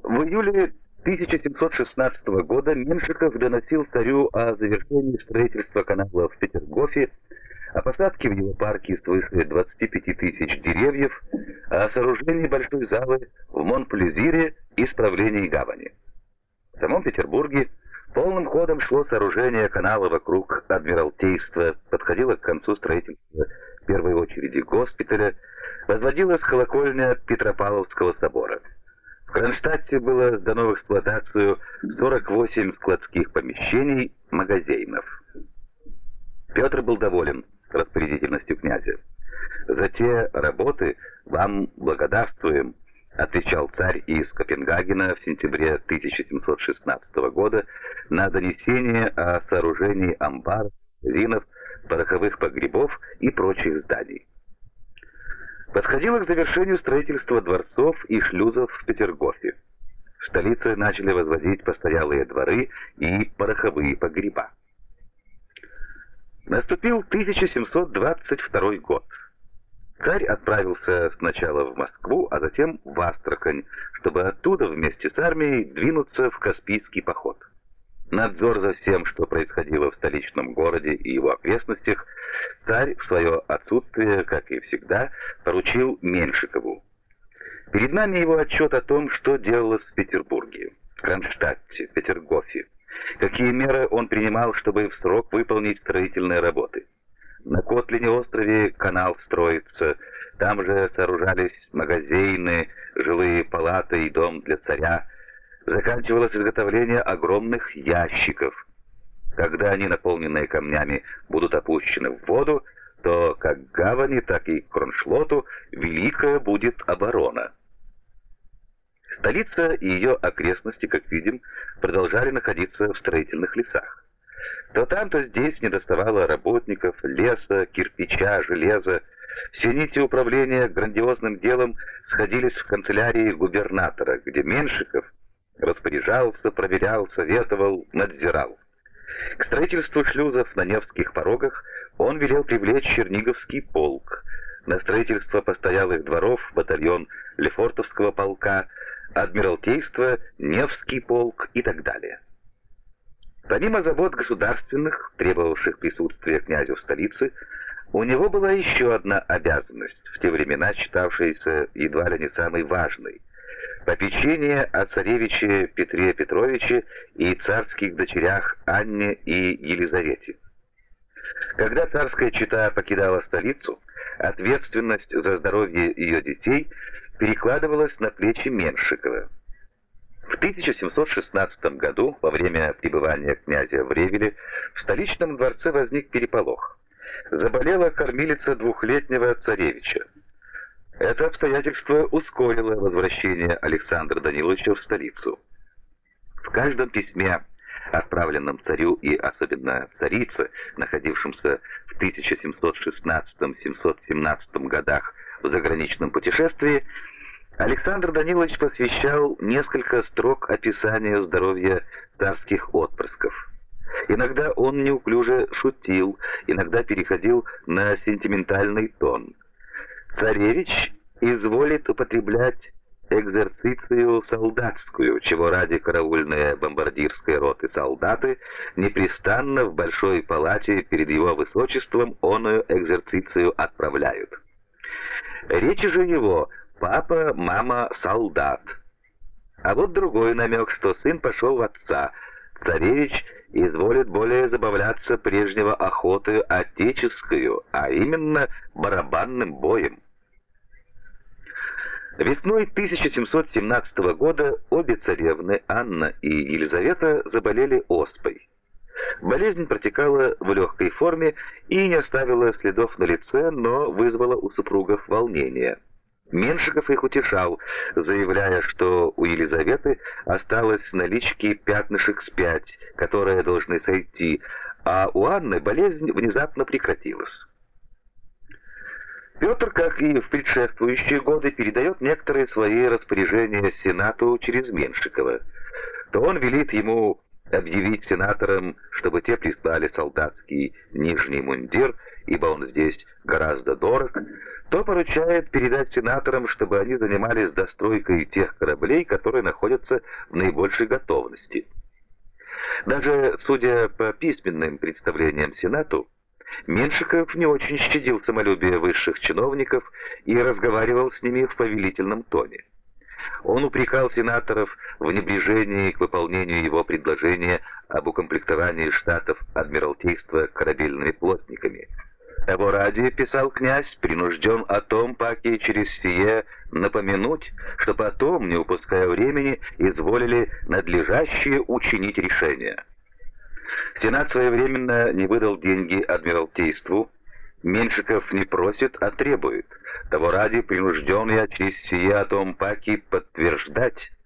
В июле 1716 года Меншиков доносил царю о завершении строительства канала в Петергофе, о посадке в его парке свыше 25 тысяч деревьев, о сооружении большой залы в Монплезире и справлении гавани. В самом Петербурге полным ходом шло сооружение канала вокруг Адмиралтейства, подходило к концу строительства в первой очереди госпиталя, возводилась колокольня Петропавловского собора. В Кронштадте было сдано в эксплуатацию 48 складских помещений, магазинов. Петр был доволен распорядительностью князя. «За те работы вам благодарствуем», — отвечал царь из Копенгагена в сентябре 1716 года на донесение о сооружении амбаров, магазинов, пороховых погребов и прочих зданий. Подходило к завершению строительства дворцов и шлюзов в Петергофе. В столице начали возводить постоялые дворы и пороховые погреба. Наступил 1722 год. Царь отправился сначала в Москву, а затем в Астрахань, чтобы оттуда вместе с армией двинуться в Каспийский поход. Надзор за всем, что происходило в столичном городе и его окрестностях, царь в свое отсутствие, как и всегда, поручил Меншикову. Перед нами его отчет о том, что делалось в Петербурге, Кронштадте, Петергофе, какие меры он принимал, чтобы в срок выполнить строительные работы. На Котлине острове канал строится, там же сооружались магазины, жилые палаты и дом для царя. Заканчивалось изготовление огромных ящиков. Когда они, наполненные камнями, будут опущены в воду, то как к гавани, так и к Кроншлоту великая будет оборона. Столица и ее окрестности, как видим, продолжали находиться в строительных лесах. То там, то здесь недоставало работников, леса, кирпича, железа. Все нити управления грандиозным делом сходились в канцелярии губернатора, где Меншиков распоряжался, проверял, советовал, надзирал. К строительству шлюзов на Невских порогах он велел привлечь Черниговский полк, на строительство постоялых дворов батальон Лефортовского полка, Адмиралтейство, Невский полк и так далее. Помимо забот государственных, требовавших присутствия князя в столице, у него была еще одна обязанность, в те времена считавшаяся едва ли не самой важной — попечение о царевиче Петре Петровиче и царских дочерях Анне и Елизавете. Когда царская чета покидала столицу, ответственность за здоровье ее детей перекладывалась на плечи Меншикова. В 1716 году, во время пребывания князя в Ревеле, в столичном дворце возник переполох. Заболела кормилица двухлетнего царевича. Это обстоятельство ускорило возвращение Александра Даниловича в столицу. В каждом письме, отправленном царю и особенно царице, находившемся в 1716-1717 годах в заграничном путешествии, Александр Данилович посвящал несколько строк описания здоровья царских отпрысков. Иногда он неуклюже шутил, иногда переходил на сентиментальный тон. Царевич изволит употреблять экзерцицию солдатскую, чего ради караульные бомбардирской роты солдаты непрестанно в большой палате перед его высочеством оную экзерцицию отправляют. Речи же его: папа, мама, солдат. А вот другой намек, что сын пошел в отца. Царевич изволит более забавляться прежнего охоты отеческую, а именно барабанным боем. Весной 1717 года обе царевны, Анна и Елизавета, заболели оспой. Болезнь протекала в легкой форме и не оставила следов на лице, но вызвала у супругов волнение. Меншиков их утешал, заявляя, что у Елизаветы осталось в наличке пятнышек с 5, которые должны сойти, а у Анны болезнь внезапно прекратилась. Петр, как и в предшествующие годы, передает некоторые свои распоряжения Сенату через Меншикова. То он велит ему объявить сенаторам, чтобы те прислали солдатский нижний мундир, ибо он здесь гораздо дорог, то поручает передать сенаторам, чтобы они занимались достройкой тех кораблей, которые находятся в наибольшей готовности. Даже судя по письменным представлениям Сенату, Меншиков не очень щадил самолюбие высших чиновников и разговаривал с ними в повелительном тоне. Он упрекал сенаторов в небрежении к выполнению его предложения об укомплектовании штатов Адмиралтейства корабельными плотниками. Того ради, писал князь, принужден о том паки через сие напомянуть, что потом, не упуская времени, изволили надлежащее учинить решение. Сенат своевременно не выдал деньги Адмиралтейству. Меншиков не просит, а требует. Того ради принужден я через сие о том паки подтверждать,